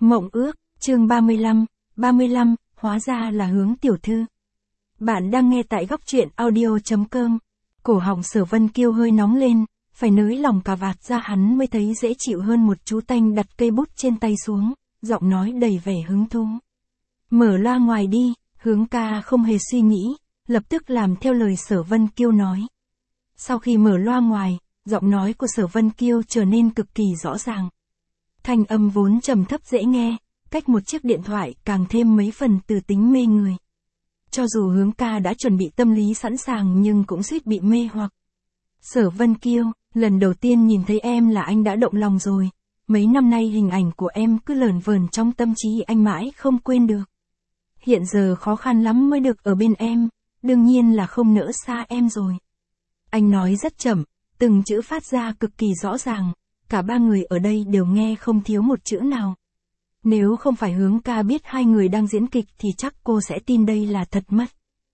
Mộng ước, chương 35, hóa ra là Hướng tiểu thư. Bạn đang nghe tại góc truyện audio.com. Cổ họng Sở Vân Kiêu hơi nóng lên, phải nới lòng cà vạt ra hắn mới thấy dễ chịu hơn một chú tanh đặt cây bút trên tay xuống, giọng nói đầy vẻ hứng thú. Mở loa ngoài đi, Hướng ca không hề suy nghĩ, lập tức làm theo lời Sở Vân Kiêu nói. Sau khi mở loa ngoài, giọng nói của Sở Vân Kiêu trở nên cực kỳ rõ ràng. Thanh âm vốn trầm thấp dễ nghe, cách một chiếc điện thoại càng thêm mấy phần từ tính mê người. Cho dù Hướng ca đã chuẩn bị tâm lý sẵn sàng nhưng cũng suýt bị mê hoặc. Sở Vân Kiêu, lần đầu tiên nhìn thấy em là anh đã động lòng rồi. Mấy năm nay hình ảnh của em cứ lởn vởn trong tâm trí anh mãi không quên được. Hiện giờ khó khăn lắm mới được ở bên em, đương nhiên là không nỡ xa em rồi. Anh nói rất chậm, từng chữ phát ra cực kỳ rõ ràng, cả ba người ở đây đều nghe không thiếu một chữ nào. Nếu không phải Hướng ca biết hai người đang diễn kịch thì chắc cô sẽ tin đây là thật mất.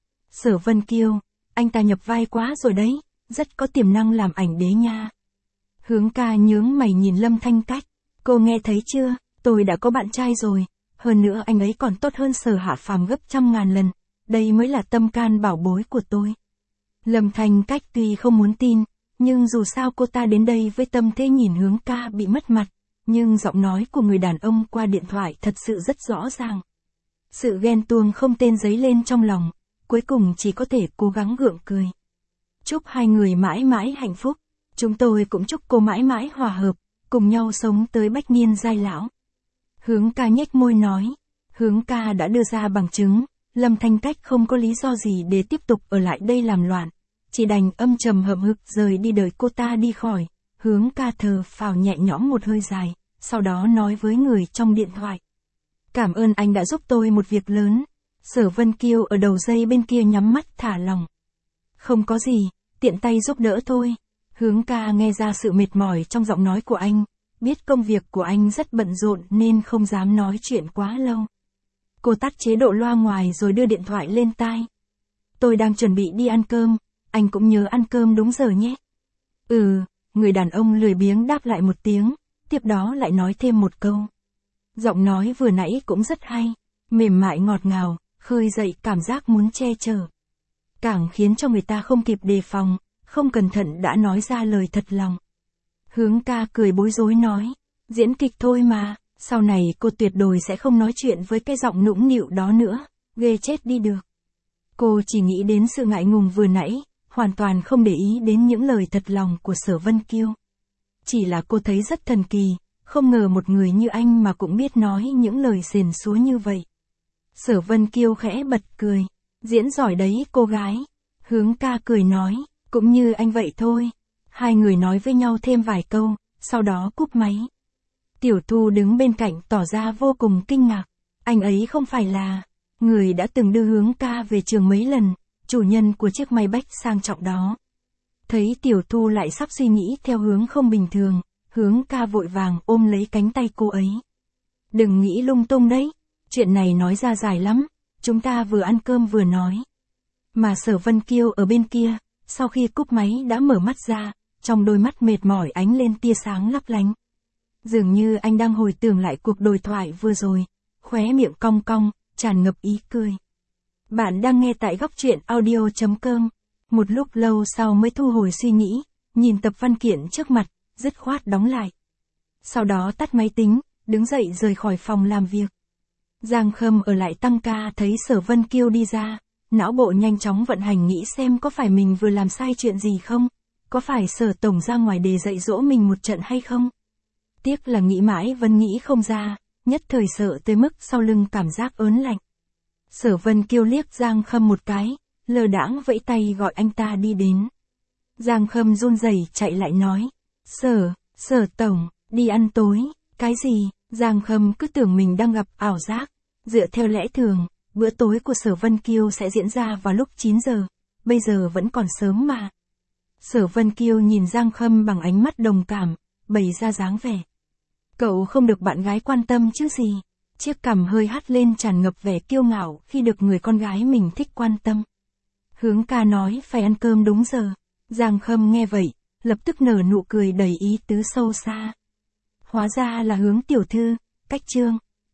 Sở Vân Kiêu, anh ta nhập vai quá rồi đấy, rất có tiềm năng làm ảnh đế nha. Hướng ca nhướng mày nhìn Lâm Thanh Cách, cô nghe thấy chưa, tôi đã có bạn trai rồi, hơn nữa anh ấy còn tốt hơn Sở Hạ Phàm gấp trăm ngàn lần, đây mới là tâm can bảo bối của tôi. Lâm Thanh Cách tuy không muốn tin, nhưng dù sao cô ta đến đây với tâm thế nhìn Hướng ca bị mất mặt, nhưng giọng nói của người đàn ông qua điện thoại thật sự rất rõ ràng. Sự ghen tuông không tên dấy lên trong lòng, cuối cùng chỉ có thể cố gắng gượng cười. Chúc hai người mãi mãi hạnh phúc, chúng tôi cũng chúc cô mãi mãi hòa hợp, cùng nhau sống tới bách niên giai lão. Hướng ca nhếch môi nói, Hướng ca đã đưa ra bằng chứng, Lâm Thanh Cách không có lý do gì để tiếp tục ở lại đây làm loạn. Chỉ đành âm trầm hậm hực rời đi đợi cô ta đi khỏi. Hướng ca thở phào nhẹ nhõm một hơi dài, sau đó nói với người trong điện thoại. Cảm ơn anh đã giúp tôi một việc lớn. Sở Vân Kiêu ở đầu dây bên kia nhắm mắt thả lòng. Không có gì, tiện tay giúp đỡ thôi. Hướng ca nghe ra sự mệt mỏi trong giọng nói của anh, biết công việc của anh rất bận rộn nên không dám nói chuyện quá lâu. Cô tắt chế độ loa ngoài rồi đưa điện thoại lên tai. Tôi đang chuẩn bị đi ăn cơm, anh cũng nhớ ăn cơm đúng giờ nhé. Người đàn ông lười biếng đáp lại một tiếng, tiếp đó lại nói thêm một câu. Giọng nói vừa nãy cũng rất hay, mềm mại ngọt ngào, khơi dậy cảm giác muốn che chở. Càng khiến cho người ta không kịp đề phòng, không cẩn thận đã nói ra lời thật lòng. Hướng ca cười bối rối nói, diễn kịch thôi mà, sau này cô tuyệt đối sẽ không nói chuyện với cái giọng nũng nịu đó nữa, ghê chết đi được. Cô chỉ nghĩ đến sự ngại ngùng vừa nãy, hoàn toàn không để ý đến những lời thật lòng của Sở Vân Kiêu. Chỉ là cô thấy rất thần kỳ, không ngờ một người như anh mà cũng biết nói những lời sền súa như vậy. Sở Vân Kiêu khẽ bật cười, diễn giỏi đấy cô gái. Hướng ca cười nói, cũng như anh vậy thôi. Hai người nói với nhau thêm vài câu, sau đó cúp máy. Tiểu Thu đứng bên cạnh tỏ ra vô cùng kinh ngạc. Anh ấy không phải là người đã từng đưa Hướng ca về trường mấy lần, chủ nhân của chiếc máy bách sang trọng đó. Thấy Tiểu Thu lại sắp suy nghĩ theo hướng không bình thường, Hướng ca vội vàng ôm lấy cánh tay cô ấy. Đừng nghĩ lung tung đấy, chuyện này nói ra dài lắm, chúng ta vừa ăn cơm vừa nói. Mà Sở Vân Kiêu ở bên kia, sau khi cúp máy đã mở mắt ra, trong đôi mắt mệt mỏi ánh lên tia sáng lấp lánh. Dường như anh đang hồi tưởng lại cuộc đối thoại vừa rồi, khóe miệng cong cong, tràn ngập ý cười. Bạn đang nghe tại góc truyện audio.com. Một lúc lâu sau mới thu hồi suy nghĩ, nhìn tập văn kiện trước mặt, dứt khoát đóng lại. Sau đó tắt máy tính, đứng dậy rời khỏi phòng làm việc. Giang Khâm ở lại tăng ca thấy Sở Vân Kiêu đi ra, não bộ nhanh chóng vận hành nghĩ xem có phải mình vừa làm sai chuyện gì không, có phải Sở Tổng ra ngoài để dạy dỗ mình một trận hay không. Tiếc là nghĩ mãi vẫn nghĩ không ra, nhất thời sợ tới mức sau lưng cảm giác ớn lạnh. Sở Vân Kiêu liếc Giang Khâm một cái, lơ đãng vẫy tay gọi anh ta đi đến. Giang Khâm run rẩy chạy lại nói, Sở Tổng, đi ăn tối, cái gì? Giang Khâm cứ tưởng mình đang gặp ảo giác. Dựa theo lẽ thường, bữa tối của Sở Vân Kiêu sẽ diễn ra vào lúc 9 giờ, bây giờ vẫn còn sớm mà. Sở Vân Kiêu nhìn Giang Khâm bằng ánh mắt đồng cảm, bày ra dáng vẻ. Cậu không được bạn gái quan tâm chứ gì? Chiếc cằm hơi hắt lên tràn ngập vẻ kiêu ngạo khi được người con gái mình thích quan tâm. Hướng ca nói phải ăn cơm đúng giờ. Giang Khâm nghe vậy, lập tức nở nụ cười đầy ý tứ sâu xa. Hóa ra là Hướng tiểu thư, Cách Trương.